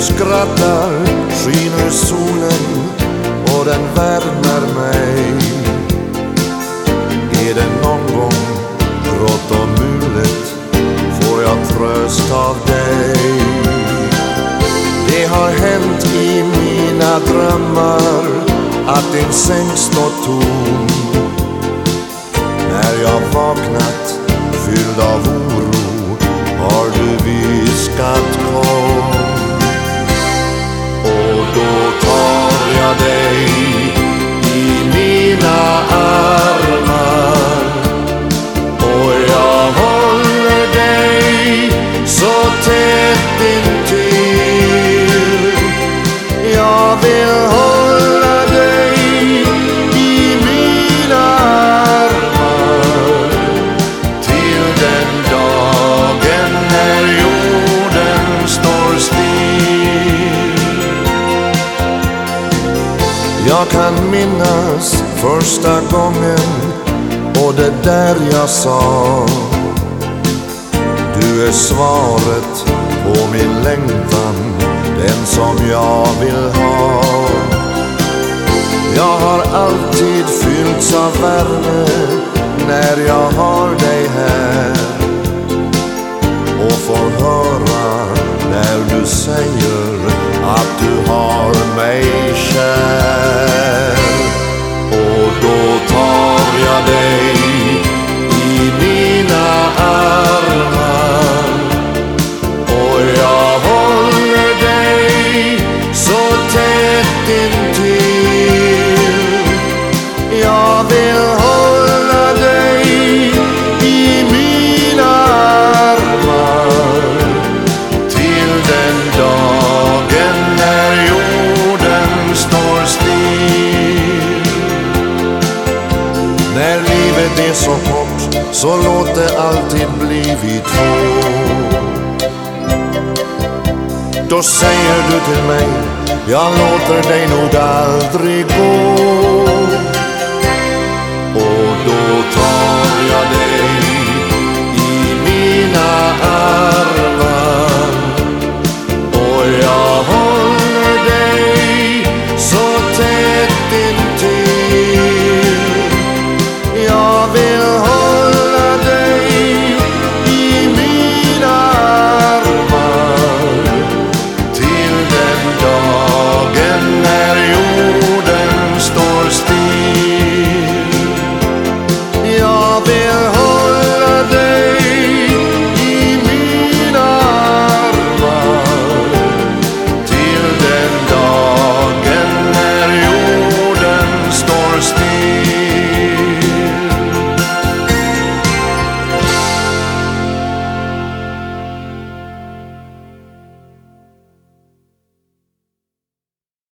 skrattar skiner solen och den värmer mig. Är det någon gång grått och mulet får jag tröst av dig. Det har hänt i mina drömmar att din säng står tom. När jag vaknat fylld av oro har du viskat kom. Och då tar jag dig i mina armar och jag håller dig så tätt intill. Jag vill hålla dig i mina armar till den dagen när jorden står still. Jag kan minnas första gången och det där jag sa: du är svaret på min längtan, den som jag vill ha. Jag har alltid fyllts av värme när jag har dig här och får höra när du säger att du har mig kär. Och då tar jag dig i mina armar och jag håller dig så tätt intill. Jag vill hålla dig i mina armar till den dagen när jorden står still. När livet är så kort så låt det alltid bli vi två. Då säger du till mig, jag låter dig nog aldrig gå.